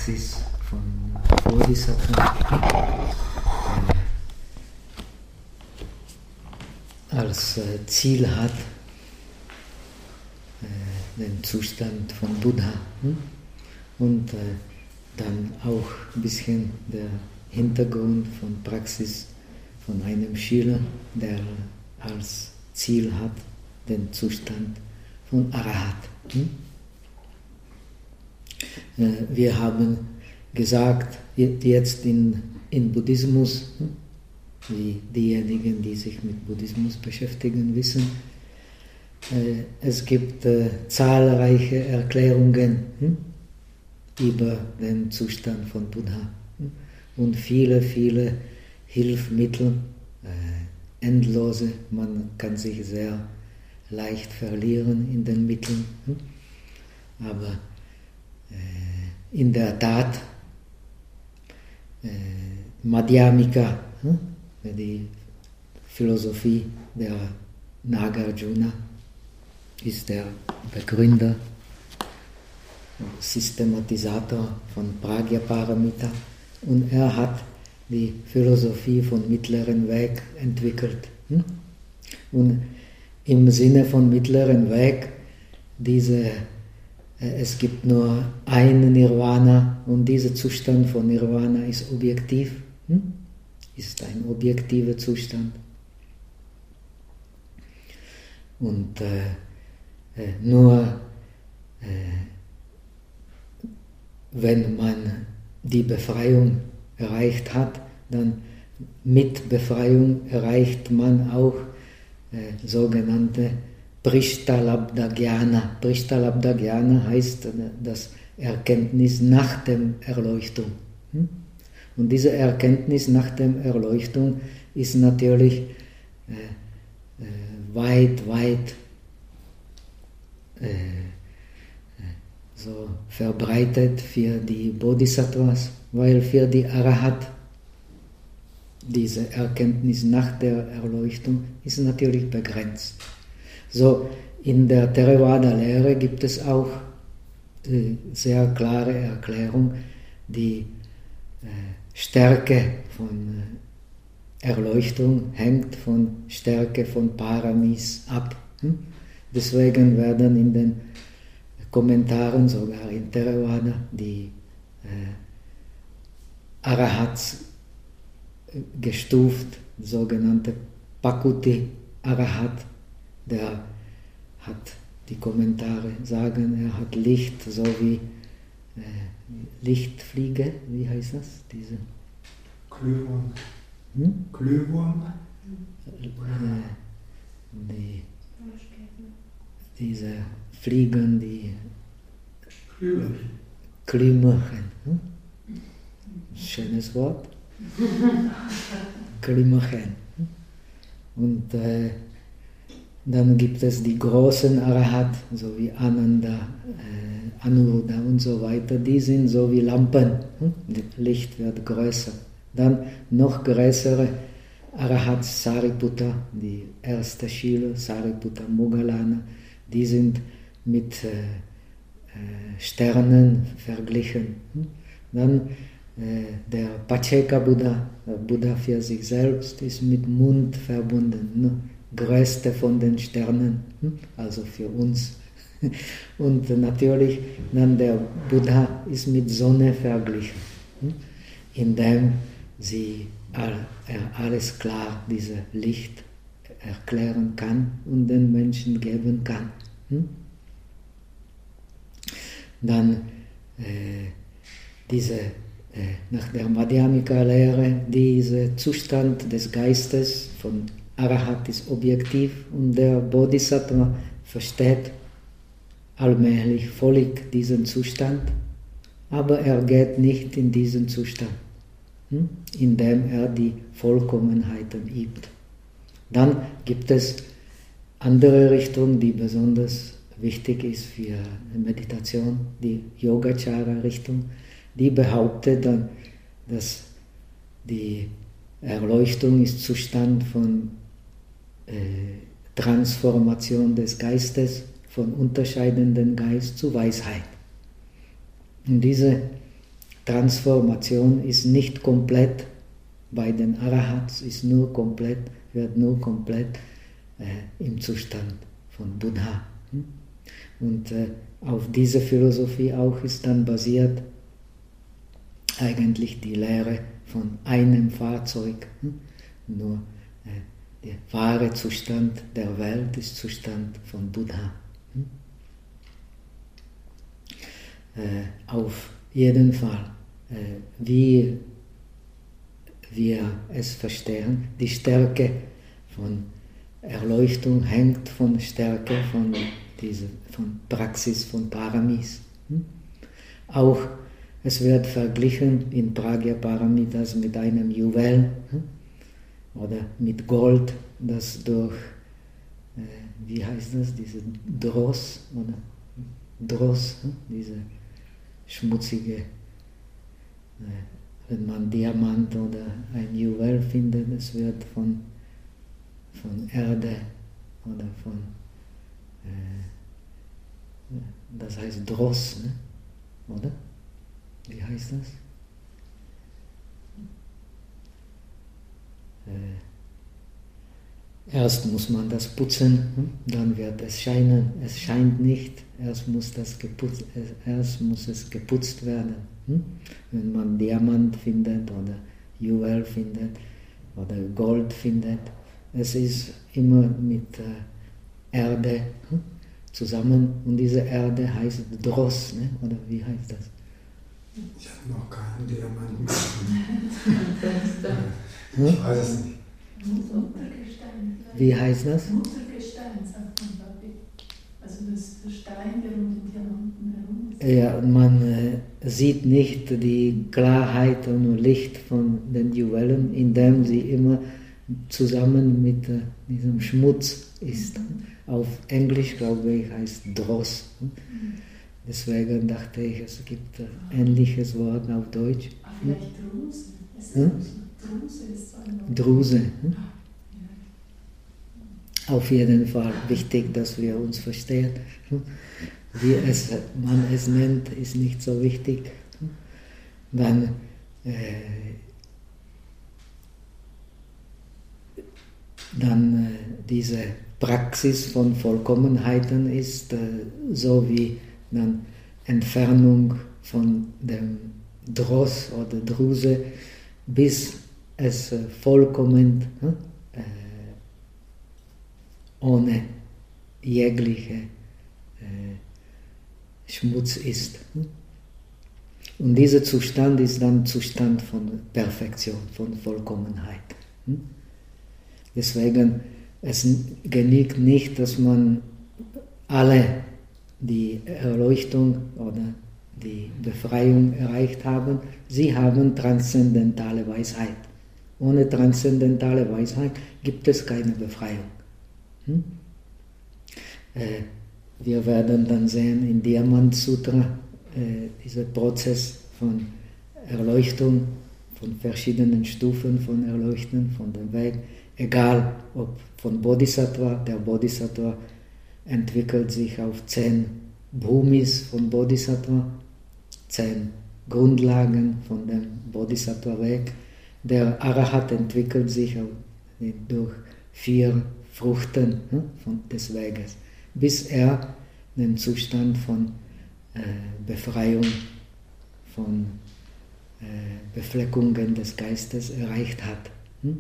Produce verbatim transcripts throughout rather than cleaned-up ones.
Praxis von Bodhisattva äh, als äh, Ziel hat, äh, den Zustand von Buddha. Hm? Und äh, dann auch ein bisschen der Hintergrund von Praxis von einem Schüler, der als Ziel hat, den Zustand von Arahat. Hm? Äh, wir haben gesagt, jetzt in, in Buddhismus, hm? wie diejenigen, die sich mit Buddhismus beschäftigen, wissen, äh, es gibt äh, zahlreiche Erklärungen hm? über den Zustand von Buddha hm? und viele, viele Hilfsmittel, äh, endlose, man kann sich sehr leicht verlieren in den Mitteln, hm? aber äh, in der Tat, äh, Madhyamika, hm? die Philosophie der Nagarjuna, ist der Begründer, Systematisator von Prajnaparamita, und er hat die Philosophie von mittleren Weg entwickelt. Und im Sinne von mittleren Weg, diese, es gibt nur ein Nirvana, und dieser Zustand von Nirvana ist objektiv, ist ein objektiver Zustand. Und äh, äh, nur äh, wenn man die Befreiung erreicht hat, dann mit Befreiung erreicht man auch äh, sogenannte Prishtalabdha Jnana. Prishtalabdha Jnana heißt äh, das Erkenntnis nach der Erleuchtung. Hm? Und diese Erkenntnis nach der Erleuchtung ist natürlich äh, äh, weit, weit äh, so verbreitet für die Bodhisattvas, weil für die Arahat diese Erkenntnis nach der Erleuchtung ist natürlich begrenzt. So, in der Theravada-Lehre gibt es auch äh, sehr klare Erklärung, die äh, Stärke von äh, Erleuchtung hängt von Stärke von Paramis ab. Hm? Deswegen werden in den Kommentaren, sogar in Theravada, die äh, Arahats gestuft, sogenannte Pakuti Arahat, der hat, die Kommentare sagen, er hat Licht, so wie äh, Lichtfliege, wie heißt das? Diese Glühwurm. Hm? Glühwurm? Äh, die, diese Fliegen, die Glühmöchen. Hm? Schönes Wort. Glühmöchen. Und äh, dann gibt es die großen Arahat, so wie Ananda, äh, Anuruddha und so weiter, die sind so wie Lampen. Hm? Das Licht wird größer. Dann noch größere Arahats, Sariputta, die erste Schüler, Sariputta Moggallana, die sind mit äh, äh, Sternen verglichen. Hm? Dann äh, der Pacceka Buddha, der Buddha für sich selbst, ist mit Mond verbunden, ne? Größte von den Sternen, hm? Also für uns. Und natürlich dann der Buddha ist mit Sonne verglichen, hm? Indem sie all, er alles klar, dieses Licht erklären kann und den Menschen geben kann. Hm? Dann äh, diese, äh, nach der Madhyamika-Lehre, dieser Zustand des Geistes von Arahat ist objektiv, und der Bodhisattva versteht allmählich völlig diesen Zustand, aber er geht nicht in diesen Zustand, hm? indem er die Vollkommenheiten übt. Dann gibt es andere Richtung, die besonders wichtig ist für Meditation, die Yogacara-Richtung, die behauptet dann, dass die Erleuchtung ist Zustand von äh, Transformation des Geistes, von unterscheidenden Geist zu Weisheit. Und diese Transformation ist nicht komplett, bei den Arahats ist nur komplett, wird nur komplett äh, im Zustand von Buddha. Und äh, auf diese Philosophie auch ist dann basiert eigentlich die Lehre von einem Fahrzeug. Nur äh, der wahre Zustand der Welt ist Zustand von Buddha. Äh, auf jeden Fall, äh, wie wir es verstehen, die Stärke von Erleuchtung hängt von der Stärke von dieser von Praxis von Paramis. Auch es wird verglichen in Pragya Paramitas mit einem Juwel oder mit Gold, das durch, äh, wie heißt das, diese Dross oder Dross, diese schmutzige, äh, wenn man Diamant oder ein Juwel findet, es wird von, von Erde oder von, äh, das heißt Dross, ne? Oder? Wie heißt das? Äh, erst muss man das putzen, dann wird es scheinen. Es scheint nicht, erst muss, das geputzt, erst muss es geputzt werden. Wenn man Diamant findet oder Juwel findet oder Gold findet, es ist immer mit äh, Erde zusammen und diese Erde heißt Dross, ne? Oder wie heißt das? Ich habe noch keinen Diamanten gefunden. Ich weiß es nicht. Wie heißt das? Muttergestein, sagt man, glaube ich. Also das der Stein, der um den Diamanten herum ist. Ja, man äh, sieht nicht die Klarheit und Licht von den Juwelen, indem sie immer zusammen mit äh, diesem Schmutz ist. Auf Englisch, glaube ich, heißt Dross. Deswegen dachte ich, es gibt ein ähnliches Wort auf Deutsch. Ah, vielleicht Druse. Ist hm? Druse ist so ein Wort. Druse. Hm? Auf jeden Fall wichtig, dass wir uns verstehen. Wie es, man es nennt, ist nicht so wichtig. Dann äh, dann äh, diese Praxis von Vollkommenheiten ist äh, so wie dann Entfernung von dem Dross oder Druse, bis es äh, vollkommen äh, ohne jegliche äh, Schmutz ist. Und dieser Zustand ist dann Zustand von Perfektion, von Vollkommenheit. Deswegen, es genügt nicht, dass man alle die Erleuchtung oder die Befreiung erreicht haben. Sie haben transzendentale Weisheit. Ohne transzendentale Weisheit gibt es keine Befreiung. Hm? Äh, wir werden dann sehen in Diamant Sutra äh, dieser Prozess von Erleuchtung, von verschiedenen Stufen von Erleuchten, von dem Weg, egal ob von Bodhisattva, der Bodhisattva entwickelt sich auf zehn Bhumis von Bodhisattva, zehn Grundlagen von dem Bodhisattva-Weg. Der Arahat entwickelt sich durch vier Früchten von des Weges, bis er den Zustand von äh, Befreiung, von äh, Befleckungen des Geistes erreicht hat. Hm?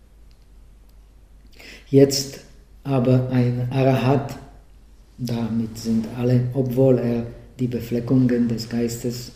Jetzt aber ein Arahat, damit sind alle, obwohl er die Befleckungen des Geistes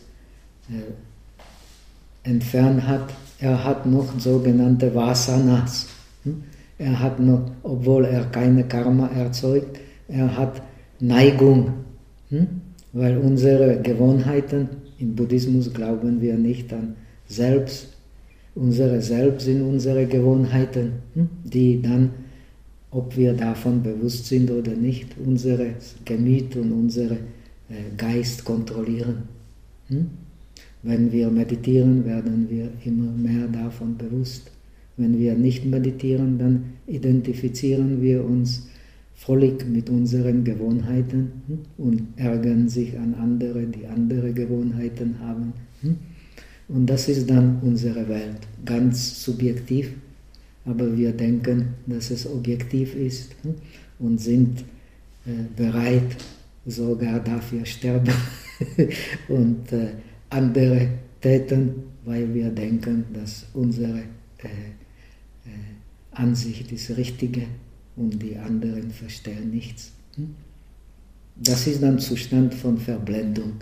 äh, entfernt hat, er hat noch sogenannte Vasanas. Hm? Er hat noch, obwohl er keine Karma erzeugt, er hat Neigung, hm? Weil unsere Gewohnheiten, im Buddhismus glauben wir nicht an Selbst, unsere Selbst sind unsere Gewohnheiten, hm? Die dann, ob wir davon bewusst sind oder nicht, unser Gemüt und unseren äh, Geist kontrollieren. Hm? Wenn wir meditieren, werden wir immer mehr davon bewusst. Wenn wir nicht meditieren, dann identifizieren wir uns völlig mit unseren Gewohnheiten und ärgern sich an andere, die andere Gewohnheiten haben. Und das ist dann unsere Welt, ganz subjektiv, aber wir denken, dass es objektiv ist und sind äh, bereit, sogar dafür sterben und äh, andere täten, weil wir denken, dass unsere äh, äh, Ansicht ist richtige und die anderen verstehen nichts. Das ist ein Zustand von Verblendung.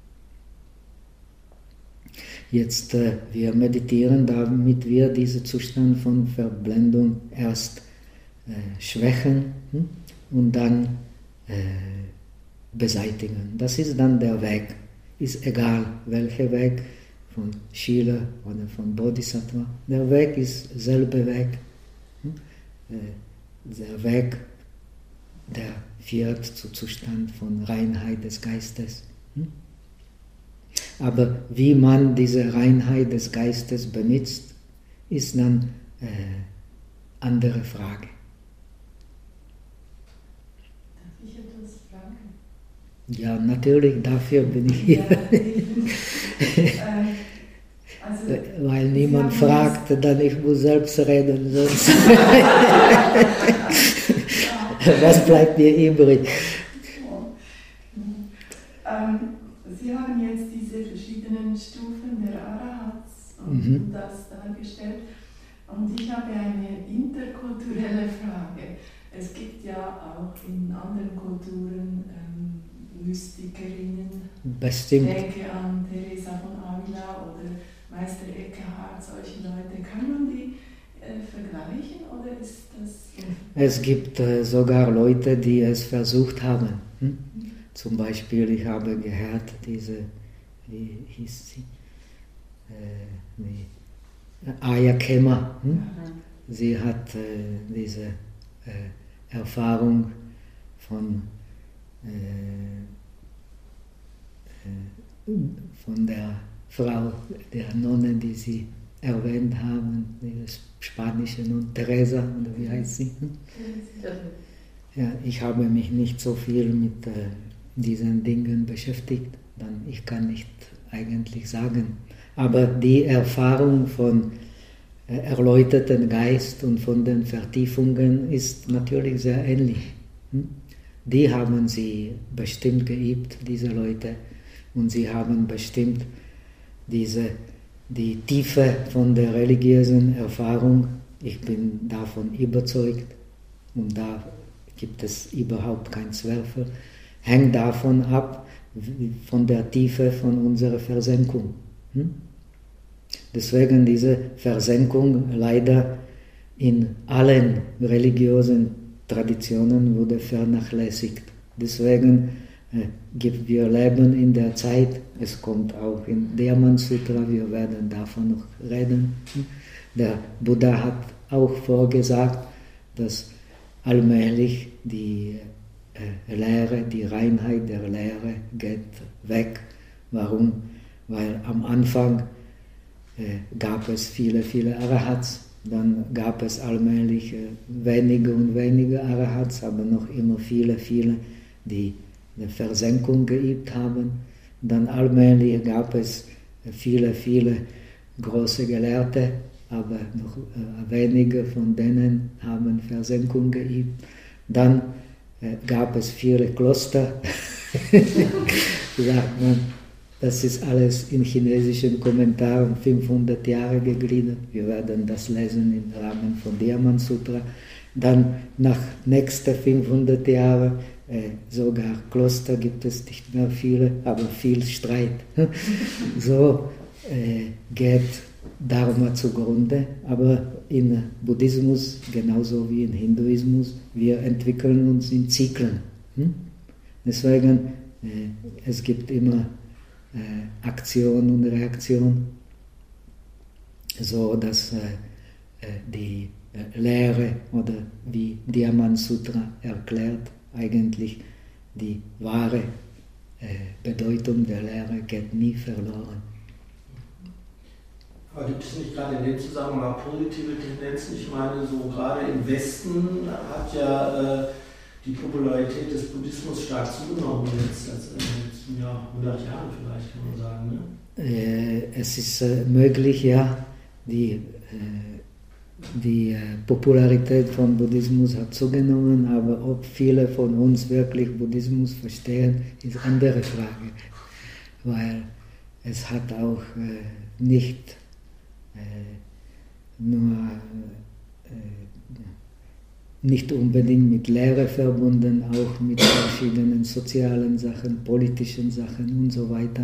Jetzt, äh, wir meditieren, damit wir diesen Zustand von Verblendung erst äh, schwächen hm? und dann äh, beseitigen. Das ist dann der Weg. Ist egal, welcher Weg, von Schiller oder von Bodhisattva. Der Weg ist derselbe Weg. Hm? Äh, der Weg, der führt zu Zustand von Reinheit des Geistes. Hm? Aber wie man diese Reinheit des Geistes benutzt, ist dann äh, andere Frage. Darf ich etwas fragen? Ja, natürlich, dafür bin ich hier. Ja, ähm, also, weil niemand fragt, dann ich muss selbst reden, sonst was bleibt mir übrig? Ähm, Sie haben jetzt diese verschiedenen Stufen der Arahats und Mhm. das dargestellt. Und ich habe eine interkulturelle Frage. Es gibt ja auch in anderen Kulturen ähm, Mystikerinnen. Bestimmt. Ich denke an Teresa von Avila oder Meister Eckhart, solche Leute. Kann man die äh, vergleichen oder ist das... Es gibt äh, sogar Leute, die es versucht haben. Hm? Zum Beispiel, ich habe gehört, diese, wie hieß sie? Äh, nee. Aya Khema. Hm? Mhm. Sie hat äh, diese äh, Erfahrung von, äh, äh, von der Frau, der Nonne, die Sie erwähnt haben, die spanische Nonne, Teresa, oder wie heißt sie? Hm? Ja, ich habe mich nicht so viel mit äh, diesen Dingen beschäftigt, dann ich kann nicht eigentlich sagen. Aber die Erfahrung von äh, erleuchteten Geist und von den Vertiefungen ist natürlich sehr ähnlich. Hm? Die haben sie bestimmt geübt, diese Leute, und sie haben bestimmt diese, die Tiefe von der religiösen Erfahrung, ich bin davon überzeugt, und da gibt es überhaupt keinen Zweifel, hängt davon ab, von der Tiefe von unserer Versenkung. Hm? Deswegen diese Versenkung leider in allen religiösen Traditionen wurde vernachlässigt. Deswegen äh, gibt wir leben in der Zeit, es kommt auch in Diamant Sutra, wir werden davon noch reden. Der Buddha hat auch vorgesagt, dass allmählich die äh, Lehre, die Reinheit der Lehre geht weg. Warum? Weil am Anfang äh, gab es viele, viele Arahats, dann gab es allmählich äh, wenige und wenige Arahats, aber noch immer viele, viele, die eine Versenkung geübt haben. Dann allmählich gab es viele, viele große Gelehrte, aber noch äh, wenige von denen haben Versenkung geübt. Dann äh, gab es viele Kloster, sagt man, das ist alles in chinesischen Kommentaren fünfhundert Jahre gegliedert. Wir werden das lesen im Rahmen von Diamant Sutra. Dann nach nächsten fünfhundert Jahren, äh, sogar Kloster gibt es nicht mehr viele, aber viel Streit. So äh, geht Dharma zugrunde, aber in Buddhismus, genauso wie in Hinduismus, wir entwickeln uns in Zyklen. Hm? Deswegen, äh, es gibt immer äh, Aktion und Reaktion, so dass äh, die äh, Lehre oder wie Diamant Sutra erklärt, eigentlich die wahre äh, Bedeutung der Lehre geht nie verloren. Aber gibt es nicht gerade in dem Zusammenhang auch positive Tendenzen? Ich meine, so gerade im Westen hat ja äh, die Popularität des Buddhismus stark zugenommen jetzt, also im letzten Jahr. hundert Jahren vielleicht, kann man sagen. Ne? Äh, es ist äh, möglich, ja, die, äh, die äh, Popularität von Buddhismus hat zugenommen, aber ob viele von uns wirklich Buddhismus verstehen, ist eine andere Frage, weil es hat auch äh, nicht äh, nur äh, nicht unbedingt mit Lehre verbunden, auch mit verschiedenen sozialen Sachen, politischen Sachen und so weiter.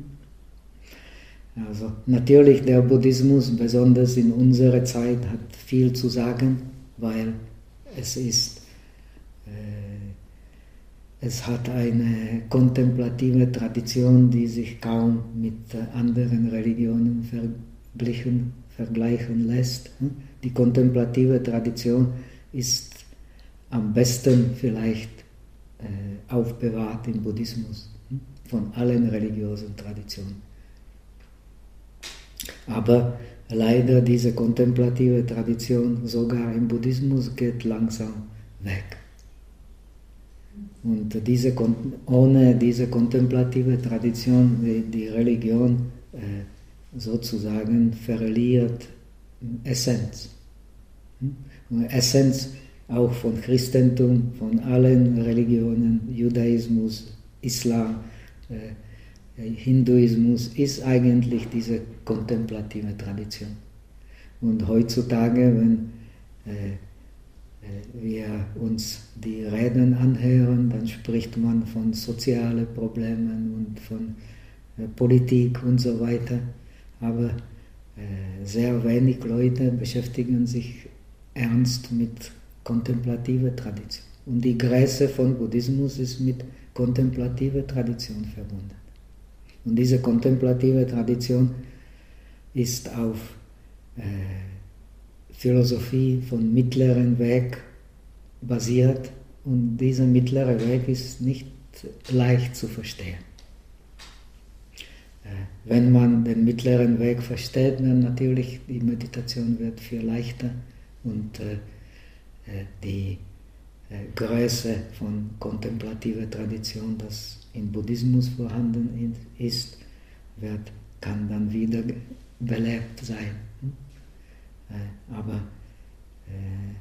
Also natürlich der Buddhismus, besonders in unserer Zeit, hat viel zu sagen, weil es ist, äh, es hat eine kontemplative Tradition, die sich kaum mit anderen Religionen vergleichen, vergleichen lässt. Die kontemplative Tradition ist am besten vielleicht äh, aufbewahrt im Buddhismus, von allen religiösen Traditionen. Aber leider diese kontemplative Tradition sogar im Buddhismus geht langsam weg. Und diese, ohne diese kontemplative Tradition, die, die Religion äh, sozusagen verliert Essenz. Essenz auch von Christentum, von allen Religionen, Judaismus, Islam, äh, Hinduismus, ist eigentlich diese kontemplative Tradition. Und heutzutage, wenn äh, wir uns die Reden anhören, dann spricht man von sozialen Problemen und von äh, Politik und so weiter. Aber äh, sehr wenig Leute beschäftigen sich ernst mit kontemplativer Tradition. Und die Größe von Buddhismus ist mit kontemplativer Tradition verbunden. Und diese kontemplative Tradition ist auf äh, Philosophie von mittleren Weg basiert und dieser mittlere Weg ist nicht leicht zu verstehen. Äh, wenn man den mittleren Weg versteht, dann natürlich die Meditation wird viel leichter und äh, die äh, Größe von kontemplativer Tradition, das im Buddhismus vorhanden ist, wird, kann dann wieder belebt sein. Äh, aber äh,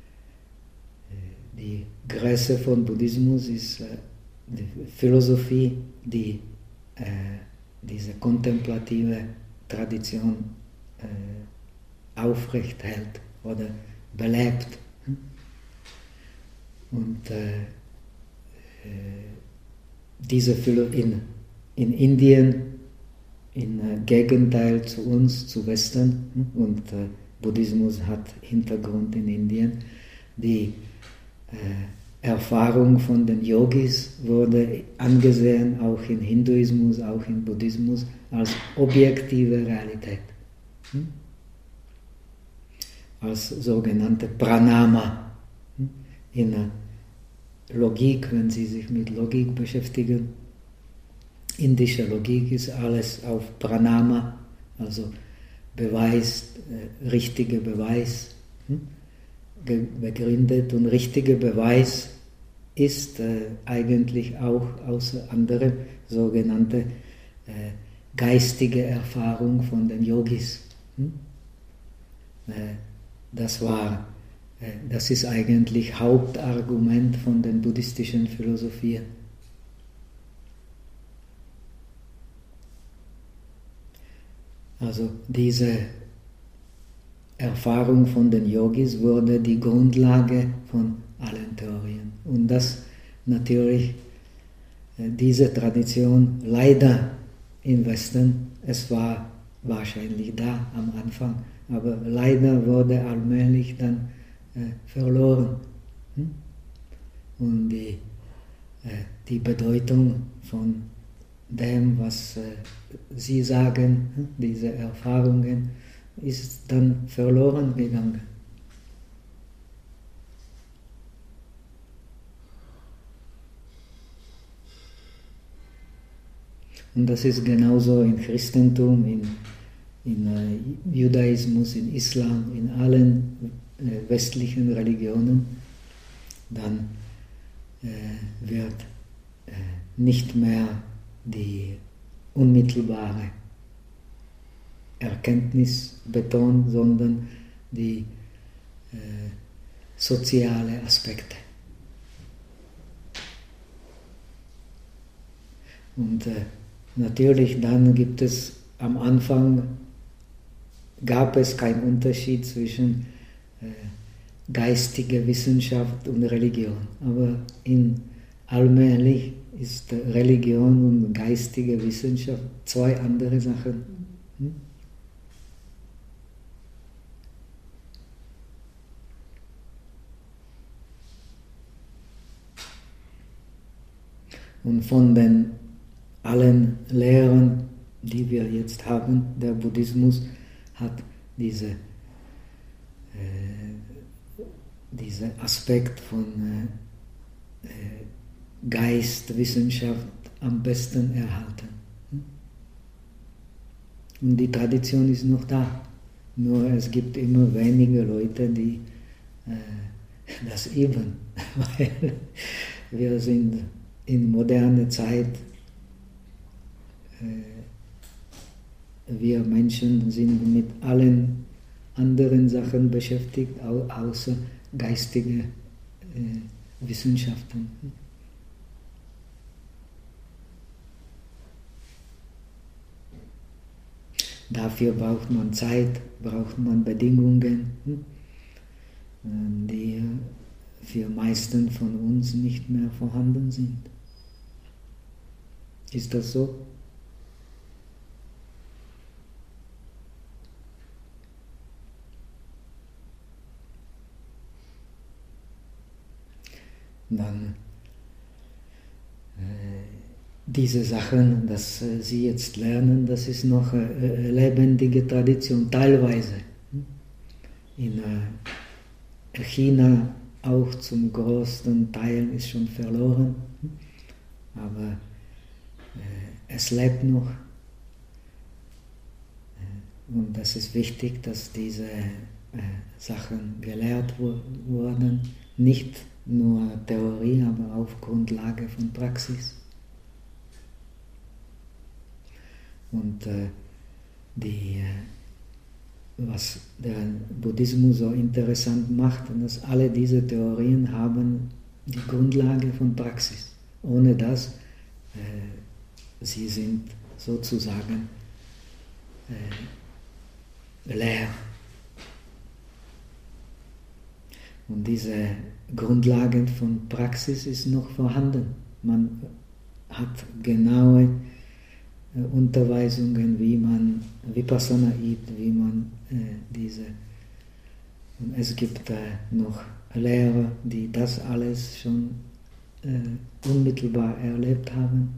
die Größe von Buddhismus ist äh, die Philosophie, die äh, diese kontemplative Tradition äh, aufrecht hält oder belebt. Und äh, äh, diese Philo in, in Indien, im äh, Gegenteil zu uns, zu Westen, und äh, Buddhismus hat Hintergrund in Indien, die äh, Erfahrung von den Yogis wurde angesehen, auch in Hinduismus, auch in Buddhismus, als objektive Realität. Hm? Als sogenannte Pranama. In der Logik, wenn Sie sich mit Logik beschäftigen, indische Logik ist alles auf Pranama, also Beweis, äh, richtiger Beweis, hm, begründet. Und richtiger Beweis ist äh, eigentlich auch außer anderem sogenannte äh, geistige Erfahrung von den Yogis. Hm? Äh, das war Das ist eigentlich Hauptargument von den buddhistischen Philosophien. Also diese Erfahrung von den Yogis wurde die Grundlage von allen Theorien. Und das natürlich, diese Tradition leider im Westen, es war wahrscheinlich da am Anfang, aber leider wurde allmählich dann äh, verloren. Hm? Und die, äh, die Bedeutung von dem, was äh, sie sagen, hm? diese Erfahrungen, ist dann verloren gegangen. Und das ist genauso im Christentum, in, in äh, Judaismus, in Islam, in allen äh, westlichen Religionen. Dann äh, wird äh, nicht mehr die unmittelbare Erkenntnis betont, sondern die äh, soziale Aspekte. Und äh, natürlich dann gibt es am Anfang gab es keinen Unterschied zwischen äh, geistiger Wissenschaft und Religion. Aber in allmählich ist Religion und geistige Wissenschaft zwei andere Sachen. Hm? Und von den allen Lehren, die wir jetzt haben, der Buddhismus hat diese, äh, diesen Aspekt von äh, Geistwissenschaft am besten erhalten. Und die Tradition ist noch da. Nur es gibt immer weniger Leute, die äh, das üben, weil wir sind in moderner Zeit, äh, wir Menschen sind mit allen anderen Sachen beschäftigt, au außer geistige äh, Wissenschaften. Dafür braucht man Zeit, braucht man Bedingungen, die für meisten von uns nicht mehr vorhanden sind. Ist das so? Dann äh, diese Sachen, dass äh, Sie jetzt lernen, das ist noch äh, lebendige Tradition, teilweise. In äh, China auch zum größten Teil ist schon verloren, aber äh, es lebt noch. Und das ist wichtig, dass diese äh, Sachen gelehrt wo wurden, nicht nur Theorie, aber auf Grundlage von Praxis. Und äh, die, äh, was den Buddhismus so interessant macht, dass alle diese Theorien haben die Grundlage von Praxis. Ohne das, äh, sie sind sozusagen äh, leer. Und diese Grundlagen von Praxis ist noch vorhanden. Man hat genaue äh, Unterweisungen, wie man Vipassana übt, wie man äh, diese... Und es gibt äh, noch Lehrer, die das alles schon äh, unmittelbar erlebt haben.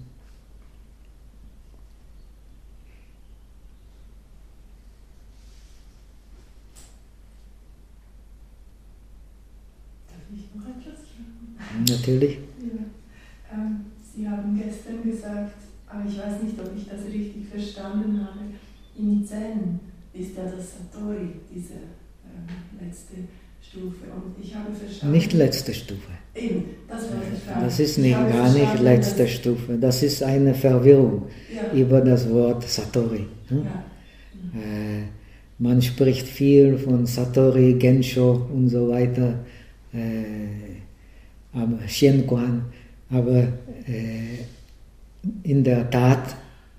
Natürlich. Ja. Ähm, Sie haben gestern gesagt, aber ich weiß nicht, ob ich das richtig verstanden habe, in Zen ist ja das Satori, diese ähm, letzte Stufe. Und ich habe verstanden... Nicht letzte Stufe. Eben, das war die Frage. Das ist nicht, gar nicht letzte Stufe. Das ist eine Verwirrung ja. über das Wort Satori. Hm? Ja. Mhm. Äh, man spricht viel von Satori, Gensho und so weiter. Äh, aber Xianguan, aber äh, in der Tat,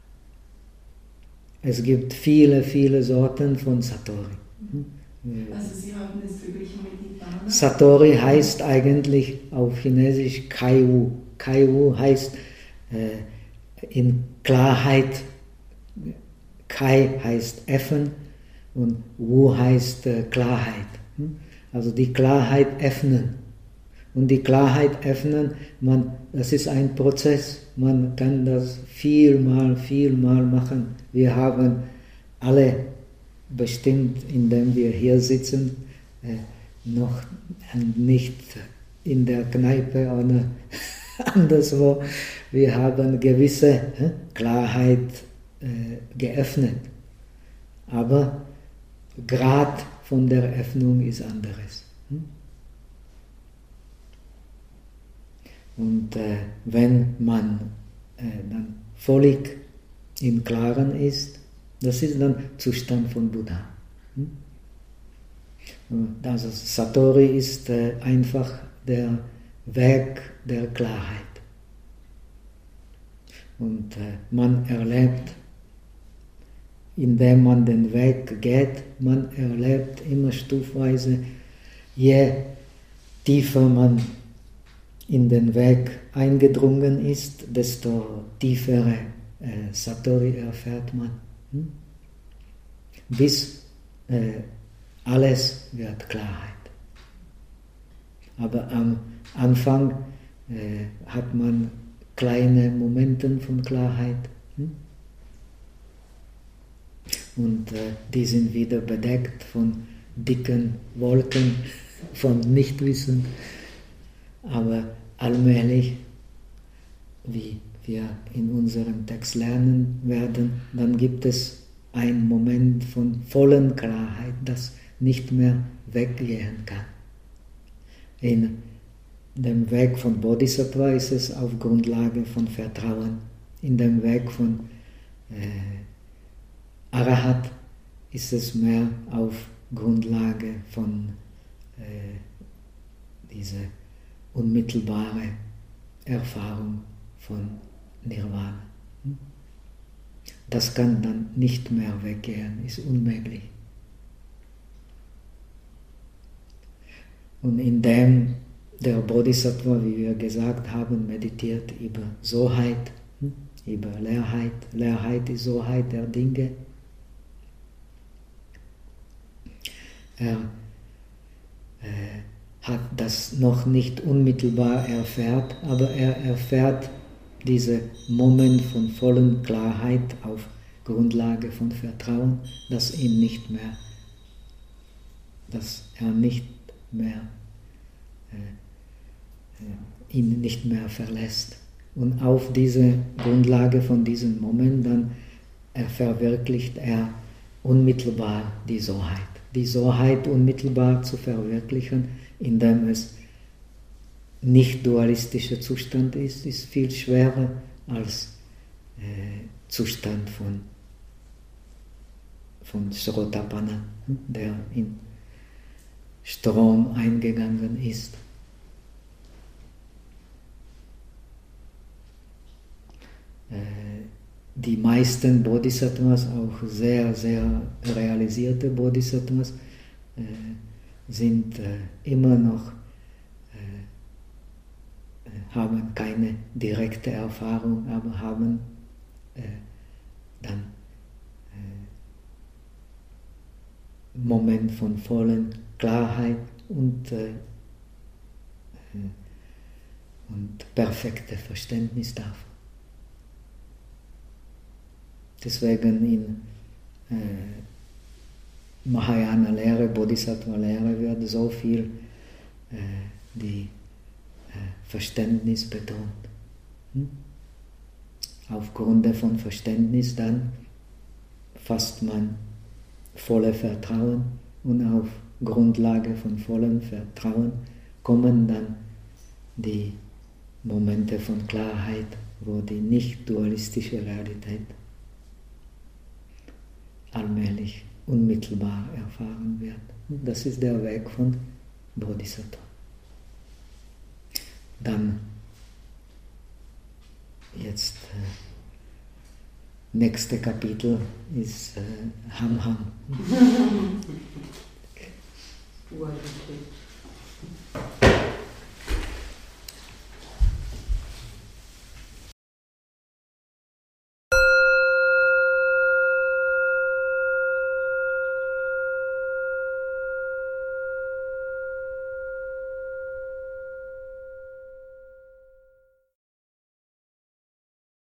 es gibt viele, viele Sorten von Satori. Also Sie haben es verglichen mit Nibbana? Satori heißt eigentlich auf Chinesisch Kai-Wu. Kai-Wu heißt äh, in Klarheit, Kai heißt Öffnen und Wu heißt äh, Klarheit. Also die Klarheit öffnen. Und die Klarheit öffnen, man, das ist ein Prozess. Man kann das vielmal, vielmal machen. Wir haben alle bestimmt, indem wir hier sitzen, äh, noch nicht in der Kneipe oder anderswo. Wir haben gewisse äh, Klarheit äh, geöffnet. Aber Grad von der Öffnung ist anderes. Hm? Und äh, wenn man äh, dann völlig im Klaren ist, das ist dann Zustand von Buddha. Also Satori ist einfach der Weg der Klarheit. Und man erlebt, indem man den Weg geht, man erlebt immer stufweise, je tiefer man in den Weg eingedrungen ist, desto tiefere äh, Satori erfährt man. Hm? Bis äh, alles wird Klarheit. Aber am Anfang äh, hat man kleine Momente von Klarheit. Hm? Und äh, die sind wieder bedeckt von dicken Wolken, von Nichtwissen. Aber allmählich, wie wir in unserem Text lernen werden, dann gibt es einen Moment von vollen Klarheit, das nicht mehr weggehen kann. In dem Weg von Bodhisattva ist es auf Grundlage von Vertrauen. In dem Weg von äh, Arahat ist es mehr auf Grundlage von äh, dieser unmittelbare Erfahrung von Nirvana. Das kann dann nicht mehr weggehen, ist unmöglich. Und indem der Bodhisattva, wie wir gesagt haben, meditiert über Soheit, über Leerheit. Leerheit ist Soheit der Dinge. Er äh, hat das noch nicht unmittelbar erfährt, aber er erfährt diesen Moment von vollen Klarheit auf Grundlage von Vertrauen, dass ihn nicht mehr, dass er nicht mehr, äh, ihn nicht mehr verlässt. Und auf diese Grundlage von diesem Moment dann er verwirklicht er unmittelbar die Soheit. Die Soheit unmittelbar zu verwirklichen, indem es nicht dualistischer Zustand ist, ist viel schwerer als äh, Zustand von, von Srotapana, der in Strom eingegangen ist. Äh, die meisten Bodhisattvas, auch sehr, sehr realisierte Bodhisattvas, äh, sind äh, immer noch, äh, haben keine direkte Erfahrung, aber haben äh, dann äh, Moment von vollen Klarheit und, äh, und perfekte Verständnis davon. Deswegen in äh, Mahayana-Lehre, Bodhisattva-Lehre wird so viel äh, die äh, Verständnis betont. Hm? Aufgrund von Verständnis dann fasst man volle Vertrauen und auf Grundlage von vollem Vertrauen kommen dann die Momente von Klarheit, wo die nicht-dualistische Realität allmählich, unmittelbar erfahren wird. Das ist der Weg von Bodhisattva. Dann jetzt äh, nächste Kapitel ist äh, Ham Ham. Dualität.